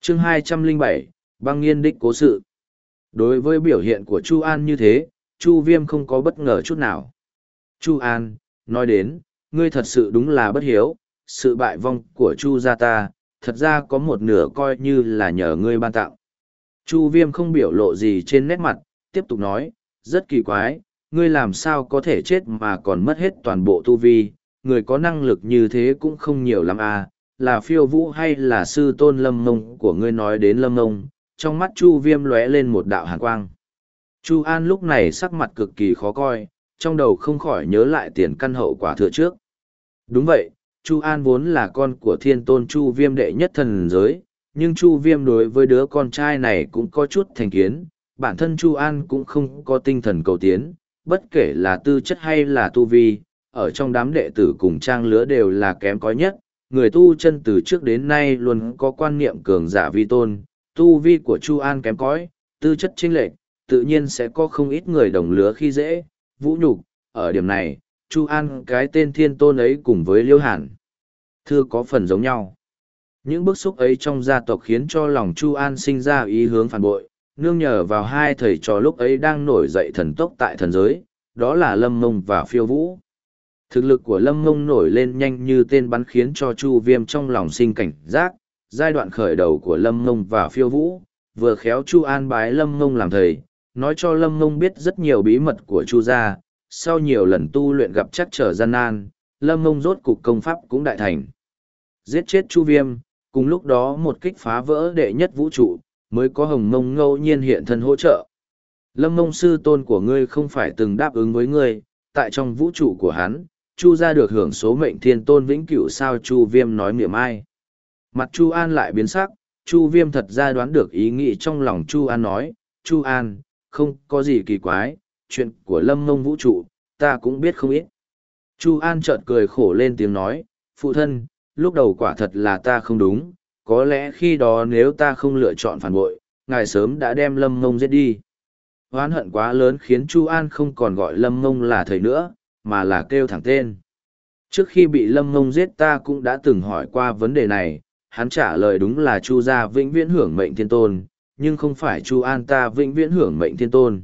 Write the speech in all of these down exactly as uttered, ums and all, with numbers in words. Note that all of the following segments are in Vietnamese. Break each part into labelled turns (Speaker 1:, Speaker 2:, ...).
Speaker 1: chương hai trăm lẻ bảy, băng nghiên đích cố sự. Đối với biểu hiện của Chu An như thế, Chu Viêm không có bất ngờ chút nào. Chu An, nói đến, ngươi thật sự đúng là bất hiếu, sự bại vong của Chu gia ta, thật ra có một nửa coi như là nhờ ngươi ban tặng. Chu Viêm không biểu lộ gì trên nét mặt, tiếp tục nói, rất kỳ quái, ngươi làm sao có thể chết mà còn mất hết toàn bộ tu vi, người có năng lực như thế cũng không nhiều lắm à, là phiêu vũ hay là sư tôn Lâm Mông của ngươi. Nói đến Lâm Mông, trong mắt Chu Viêm lóe lên một đạo hàn quang. Chu An lúc này sắc mặt cực kỳ khó coi, trong đầu không khỏi nhớ lại tiền căn hậu quả thừa trước. Đúng vậy, Chu An vốn là con của thiên tôn Chu Viêm đệ nhất thần giới, nhưng Chu Viêm đối với đứa con trai này cũng có chút thành kiến, bản thân Chu An cũng không có tinh thần cầu tiến, bất kể là tư chất hay là tu vi, ở trong đám đệ tử cùng trang lứa đều là kém cỏi nhất, người tu chân từ trước đến nay luôn có quan niệm cường giả vi tôn, tu vi của Chu An kém cỏi, tư chất chênh lệch, tự nhiên sẽ có không ít người đồng lứa khi dễ, vũ nhục, ở điểm này, Chu An cái tên thiên tôn ấy cùng với Liêu Hàn Thư có phần giống nhau. Những bức xúc ấy trong gia tộc khiến cho lòng Chu An sinh ra ý hướng phản bội, nương nhờ vào hai thầy trò lúc ấy đang nổi dậy thần tốc tại thần giới, đó là Lâm Mông và Phiêu Vũ. Thực lực của Lâm Mông nổi lên nhanh như tên bắn khiến cho Chu Viêm trong lòng sinh cảnh giác, giai đoạn khởi đầu của Lâm Mông và Phiêu Vũ, vừa khéo Chu An bái Lâm Mông làm thầy, nói cho Lâm Mông biết rất nhiều bí mật của Chu gia, sau nhiều lần tu luyện gặp chắc trở gian nan, Lâm Mông rốt cục công pháp cũng đại thành. Giết chết Chu Viêm, cùng lúc đó một kích phá vỡ đệ nhất vũ trụ, mới có Hồng Mông ngẫu nhiên hiện thân hỗ trợ. Lâm Mông sư tôn của ngươi không phải từng đáp ứng với ngươi, tại trong vũ trụ của hắn, Chu gia được hưởng số mệnh thiên tôn vĩnh cửu. Sao? Chu Viêm nói mỉa mai. Mặt Chu An lại biến sắc, Chu Viêm thật ra đoán được ý nghĩ trong lòng Chu An, nói, Chu An, không có gì kỳ quái, chuyện của Lâm Mông vũ trụ, ta cũng biết không ít. Chu An chợt cười khổ lên tiếng nói, phụ thân, lúc đầu quả thật là ta không đúng, có lẽ khi đó nếu ta không lựa chọn phản bội, ngài sớm đã đem Lâm Mông giết đi. Oán hận quá lớn khiến Chu An không còn gọi Lâm Mông là thầy nữa, mà là kêu thẳng tên. Trước khi bị Lâm Mông giết ta cũng đã từng hỏi qua vấn đề này, hắn trả lời đúng là Chu gia vĩnh viễn hưởng mệnh thiên tôn, nhưng không phải Chu An ta vĩnh viễn hưởng mệnh thiên tôn.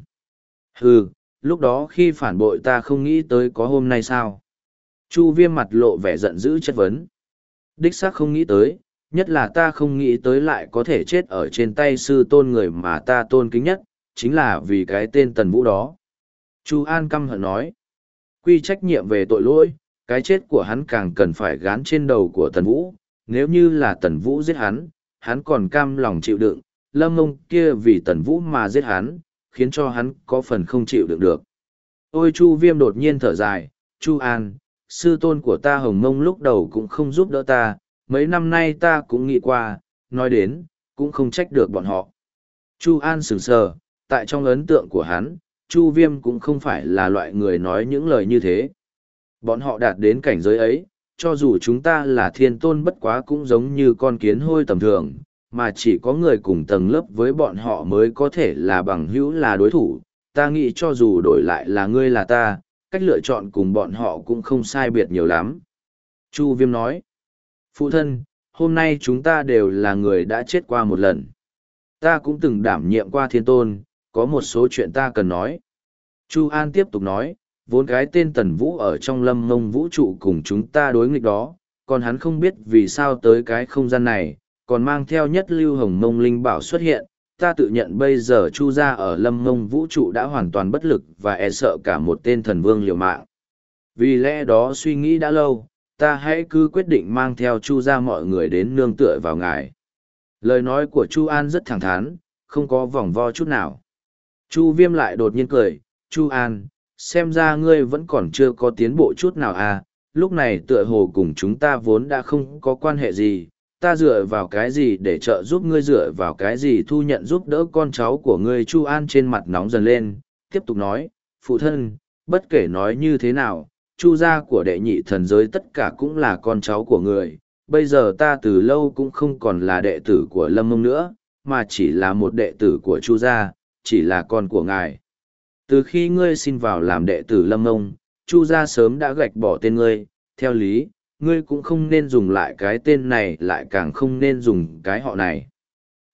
Speaker 1: Hừ, lúc đó khi phản bội ta không nghĩ tới có hôm nay sao? Chu Viêm mặt lộ vẻ giận dữ chất vấn. Đích xác không nghĩ tới, nhất là ta không nghĩ tới lại có thể chết ở trên tay sư tôn người mà ta tôn kính nhất, chính là vì cái tên Tần Vũ đó. Chu An căm hận nói. Quy trách nhiệm về tội lỗi, cái chết của hắn càng cần phải gán trên đầu của Tần Vũ, nếu như là Tần Vũ giết hắn, hắn còn cam lòng chịu đựng, Lâm Mông kia vì Tần Vũ mà giết hắn, khiến cho hắn có phần không chịu đựng được. Ôi Chu Viêm đột nhiên thở dài, Chu An, sư tôn của ta Hồng Mông lúc đầu cũng không giúp đỡ ta, mấy năm nay ta cũng nghĩ qua, nói đến, cũng không trách được bọn họ. Chu An sững sờ, tại trong ấn tượng của hắn, Chu Viêm cũng không phải là loại người nói những lời như thế. Bọn họ đạt đến cảnh giới ấy, cho dù chúng ta là thiên tôn bất quá cũng giống như con kiến hôi tầm thường, mà chỉ có người cùng tầng lớp với bọn họ mới có thể là bằng hữu là đối thủ. Ta nghĩ cho dù đổi lại là ngươi là ta, cách lựa chọn cùng bọn họ cũng không sai biệt nhiều lắm. Chu Viêm nói, phụ thân, hôm nay chúng ta đều là người đã chết qua một lần. Ta cũng từng đảm nhiệm qua thiên tôn, có một số chuyện ta cần nói. Chu An tiếp tục nói, vốn cái tên Tần Vũ ở trong Lâm Mông vũ trụ cùng chúng ta đối nghịch đó, còn hắn không biết vì sao tới cái không gian này, còn mang theo nhất lưu Hồng Mông linh bảo xuất hiện. Ta tự nhận bây giờ Chu gia ở Lâm Mông vũ trụ đã hoàn toàn bất lực và e sợ cả một tên thần vương liều mạng. Vì lẽ đó suy nghĩ đã lâu, ta hãy cứ quyết định mang theo Chu gia mọi người đến nương tựa vào ngài. Lời nói của Chu An rất thẳng thắn, không có vòng vo chút nào. Chu Viêm lại đột nhiên cười, Chu An, xem ra ngươi vẫn còn chưa có tiến bộ chút nào à, lúc này tựa hồ cùng chúng ta vốn đã không có quan hệ gì, ta dựa vào cái gì để trợ giúp ngươi, dựa vào cái gì thu nhận giúp đỡ con cháu của ngươi. Chu An trên mặt nóng dần lên, tiếp tục nói, phụ thân, bất kể nói như thế nào, Chu gia của đệ nhị thần giới tất cả cũng là con cháu của người, bây giờ ta từ lâu cũng không còn là đệ tử của Lâm Mông nữa, mà chỉ là một đệ tử của Chu gia, chỉ là con của ngài. Từ khi ngươi xin vào làm đệ tử Lâm Mông, Chu gia sớm đã gạch bỏ tên ngươi, theo lý, ngươi cũng không nên dùng lại cái tên này, lại càng không nên dùng cái họ này.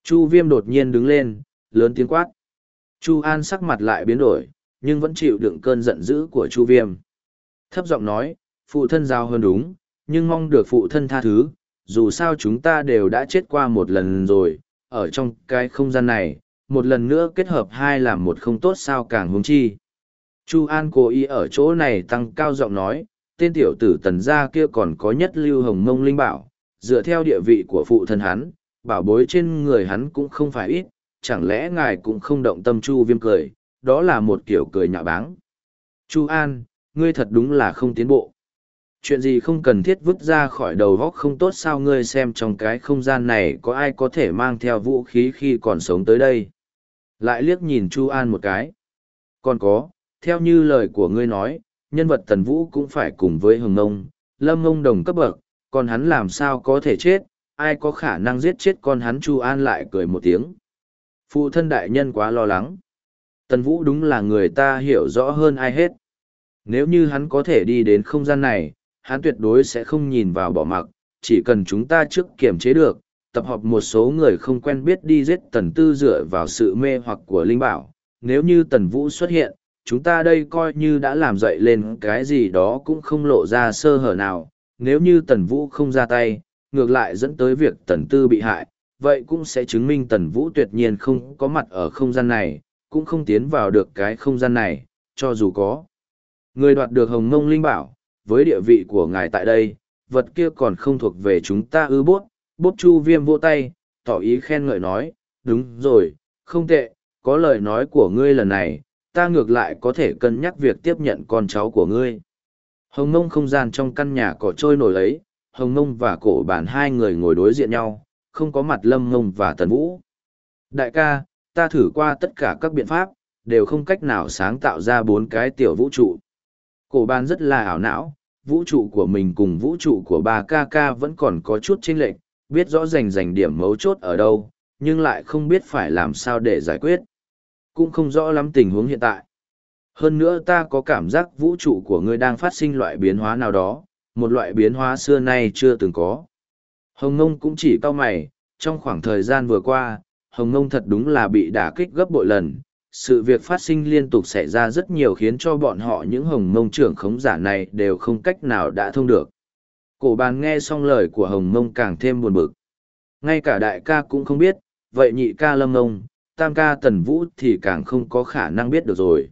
Speaker 1: Chu Viêm đột nhiên đứng lên, lớn tiếng quát. Chu An sắc mặt lại biến đổi, nhưng vẫn chịu đựng cơn giận dữ của Chu Viêm. Thấp giọng nói, phụ thân giao hơn đúng, nhưng mong được phụ thân tha thứ, dù sao chúng ta đều đã chết qua một lần rồi, ở trong cái không gian này, một lần nữa kết hợp hai làm một không tốt sao càng huống chi. Chu An cố ý ở chỗ này tăng cao giọng nói, tên tiểu tử Tần gia kia còn có nhất lưu hồng mông linh bảo, dựa theo địa vị của phụ thân hắn, bảo bối trên người hắn cũng không phải ít, chẳng lẽ ngài cũng không động tâm. Chu Viêm cười, đó là một kiểu cười nhạo báng. Chu An, ngươi thật đúng là không tiến bộ. Chuyện gì không cần thiết vứt ra khỏi đầu góc không tốt sao? Ngươi xem trong cái không gian này có ai có thể mang theo vũ khí khi còn sống tới đây. Lại liếc nhìn Chu An một cái. Còn có, theo như lời của ngươi nói, nhân vật Tần Vũ cũng phải cùng với Hồng Ngông, Lâm Ngông đồng cấp bậc, còn hắn làm sao có thể chết, ai có khả năng giết chết con hắn? Chu An lại cười một tiếng. Phụ thân đại nhân quá lo lắng. Tần Vũ đúng là người ta hiểu rõ hơn ai hết. Nếu như hắn có thể đi đến không gian này, hắn tuyệt đối sẽ không nhìn vào bỏ mặc, chỉ cần chúng ta trước kiểm chế được, tập hợp một số người không quen biết đi giết Tần Tư dựa vào sự mê hoặc của Linh Bảo. Nếu như Tần Vũ xuất hiện, chúng ta đây coi như đã làm dậy lên cái gì đó cũng không lộ ra sơ hở nào. Nếu như Tần Vũ không ra tay, ngược lại dẫn tới việc Tần Tư bị hại, vậy cũng sẽ chứng minh Tần Vũ tuyệt nhiên không có mặt ở không gian này, cũng không tiến vào được cái không gian này, cho dù có người đoạt được Hồng Mông Linh Bảo, với địa vị của ngài tại đây, vật kia còn không thuộc về chúng ta ư? Bốt, bốt. Chu Viêm vỗ tay, tỏ ý khen ngợi nói, đúng rồi, không tệ, có lời nói của ngươi lần này, ta ngược lại có thể cân nhắc việc tiếp nhận con cháu của ngươi. Hồng Mông không gian trong căn nhà cỏ trôi nổi ấy, Hồng Mông và Cổ Bản hai người ngồi đối diện nhau, không có mặt Lâm Mông và Tần Vũ. Đại ca, ta thử qua tất cả các biện pháp, đều không cách nào sáng tạo ra bốn cái tiểu vũ trụ. Cổ Bản rất là ảo não, vũ trụ của mình cùng vũ trụ của ba ca ca vẫn còn có chút chênh lệch, biết rõ rành rành điểm mấu chốt ở đâu, nhưng lại không biết phải làm sao để giải quyết. Cũng không rõ lắm tình huống hiện tại. Hơn nữa ta có cảm giác vũ trụ của ngươi đang phát sinh loại biến hóa nào đó, một loại biến hóa xưa nay chưa từng có. Hồng Ngông cũng chỉ cau mày, trong khoảng thời gian vừa qua, Hồng Ngông thật đúng là bị đả kích gấp bội lần. Sự việc phát sinh liên tục xảy ra rất nhiều khiến cho bọn họ những Hồng Mông trưởng khống giả này đều không cách nào đã thông được. Cổ Bàn nghe xong lời của Hồng Mông càng thêm buồn bực. Ngay cả đại ca cũng không biết, vậy nhị ca Lâm Mông, tam ca Tần Vũ thì càng không có khả năng biết được rồi.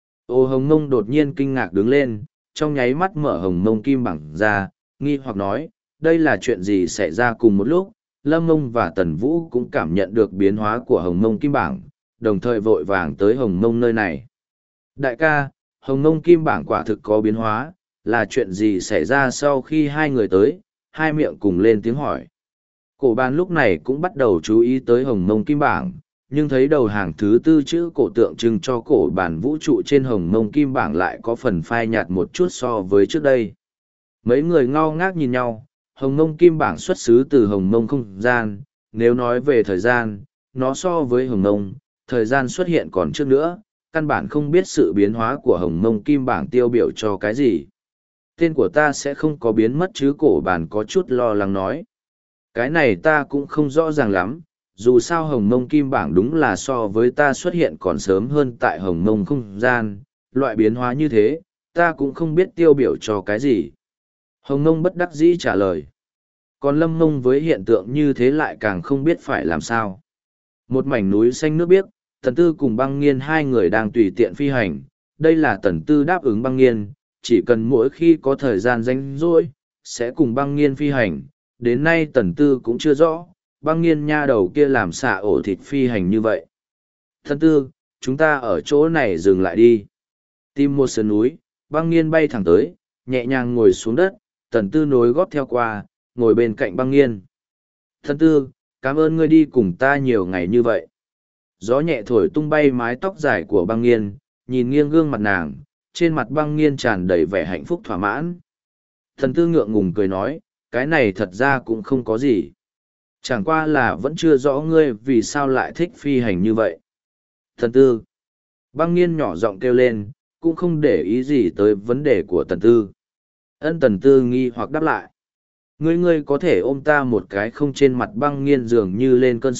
Speaker 1: Ô Hồng Mông đột nhiên kinh ngạc đứng lên, trong nháy mắt mở Hồng Mông kim bảng ra, nghi hoặc nói, đây là chuyện gì xảy ra cùng một lúc? Lâm Mông và Tần Vũ cũng cảm nhận được biến hóa của Hồng Mông kim bảng, đồng thời vội vàng tới Hồng Mông nơi này. Đại ca, Hồng Mông kim bảng quả thực có biến hóa, là chuyện gì xảy ra? Sau khi hai người tới, hai miệng cùng lên tiếng hỏi. Cổ Bàn lúc này cũng bắt đầu chú ý tới Hồng Mông kim bảng, nhưng thấy đầu hàng thứ tư chữ cổ tượng trưng cho cổ bản vũ trụ trên Hồng Mông kim bảng lại có phần phai nhạt một chút so với trước đây. Mấy người ngao ngác nhìn nhau, Hồng Mông kim bảng xuất xứ từ Hồng Mông không gian, nếu nói về thời gian, nó so với Hồng Mông, thời gian xuất hiện còn trước nữa, căn bản không biết sự biến hóa của Hồng Mông kim bảng tiêu biểu cho cái gì. Tên của ta sẽ không có biến mất chứ? Cổ bản có chút lo lắng nói. Cái này ta cũng không rõ ràng lắm, dù sao Hồng Mông kim bảng đúng là so với ta xuất hiện còn sớm hơn tại Hồng Mông không gian, loại biến hóa như thế, ta cũng không biết tiêu biểu cho cái gì. Hồng Mông bất đắc dĩ trả lời. Còn Lâm Mông với hiện tượng như thế lại càng không biết phải làm sao. Một mảnh núi xanh nước biếc, Tần Tư cùng Băng Nghiên hai người đang tùy tiện phi hành, đây là Tần Tư đáp ứng Băng Nghiên, chỉ cần mỗi khi có thời gian rảnh rỗi sẽ cùng Băng Nghiên phi hành, đến nay Tần Tư cũng chưa rõ. Băng Nghiên nha đầu kia làm xạ ổ thịt phi hành như vậy. Tần Tư, chúng ta ở chỗ này dừng lại đi. Tìm một sườn núi, Băng Nghiên bay thẳng tới, nhẹ nhàng ngồi xuống đất, Tần Tư nối gót theo qua, ngồi bên cạnh Băng Nghiên. Tần Tư, cảm ơn ngươi đi cùng ta nhiều ngày như vậy. Gió nhẹ thổi tung bay mái tóc dài của Băng Nghiên, nhìn nghiêng gương mặt nàng, trên mặt Băng Nghiên tràn đầy vẻ hạnh phúc thỏa mãn. Tần Tư ngượng ngùng cười nói, cái này thật ra cũng không có gì. Chẳng qua là vẫn chưa rõ ngươi vì sao lại thích phi hành như vậy. Tần Tư. Băng Nghiên nhỏ giọng kêu lên, cũng không để ý gì tới vấn đề của Tần Tư. Ân. Tần Tư nghi hoặc đáp lại. Ngươi ngươi có thể ôm ta một cái không? Trên mặt Băng Nghiên dường như lên cơn sốt,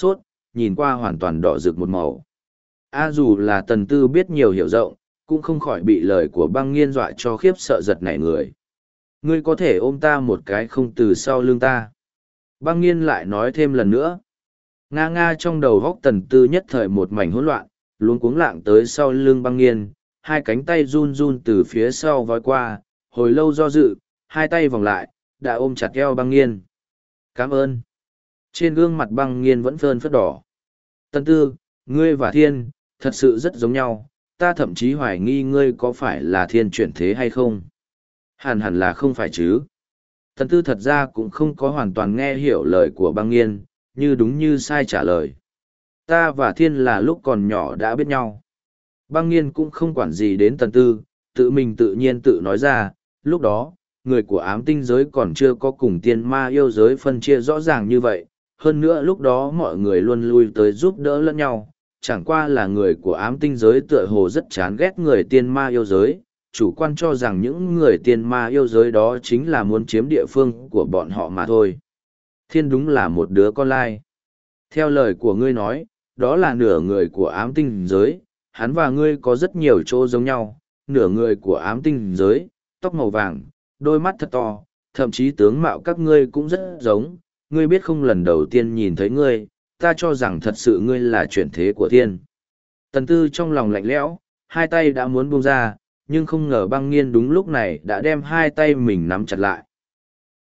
Speaker 1: nhìn qua hoàn toàn đỏ rực một màu. A dù là tần tư biết nhiều hiểu rộng, cũng không khỏi bị lời của băng nghiên dọa cho khiếp sợ giật nảy người. Ngươi có thể ôm ta một cái không từ sau lưng ta. Băng nghiên lại nói thêm lần nữa. Nga nga trong đầu góc tần tư nhất thời một mảnh hỗn loạn, luống cuống lạng tới sau lưng băng nghiên, hai cánh tay run run từ phía sau vói qua, hồi lâu do dự, hai tay vòng lại, đã ôm chặt eo băng nghiên. Cảm ơn. Trên gương mặt băng nghiên vẫn phơn phất đỏ. Tần tư, ngươi và thiên, thật sự rất giống nhau, ta thậm chí hoài nghi ngươi có phải là thiên chuyển thế hay không. Hẳn hẳn là không phải chứ. Tần tư thật ra cũng không có hoàn toàn nghe hiểu lời của băng nghiên, như đúng như sai trả lời. Ta và thiên là lúc còn nhỏ đã biết nhau. Băng nghiên cũng không quản gì đến tần tư, tự mình tự nhiên tự nói ra, lúc đó, người của ám tinh giới còn chưa có cùng tiên ma yêu giới phân chia rõ ràng như vậy. Hơn nữa lúc đó mọi người luôn lui tới giúp đỡ lẫn nhau, chẳng qua là người của ám tinh giới tựa hồ rất chán ghét người tiên ma yêu giới, chủ quan cho rằng những người tiên ma yêu giới đó chính là muốn chiếm địa phương của bọn họ mà thôi. Thiên đúng là một đứa con lai. Theo lời của ngươi nói, đó là nửa người của ám tinh giới, hắn và ngươi có rất nhiều chỗ giống nhau, nửa người của ám tinh giới, tóc màu vàng, đôi mắt thật to, thậm chí tướng mạo các ngươi cũng rất giống, ngươi biết không, lần đầu tiên nhìn thấy ngươi, ta cho rằng thật sự ngươi là chuyển thế của thiên. Tần tư trong lòng lạnh lẽo, hai tay đã muốn buông ra, nhưng không ngờ băng nghiên đúng lúc này đã đem hai tay mình nắm chặt lại.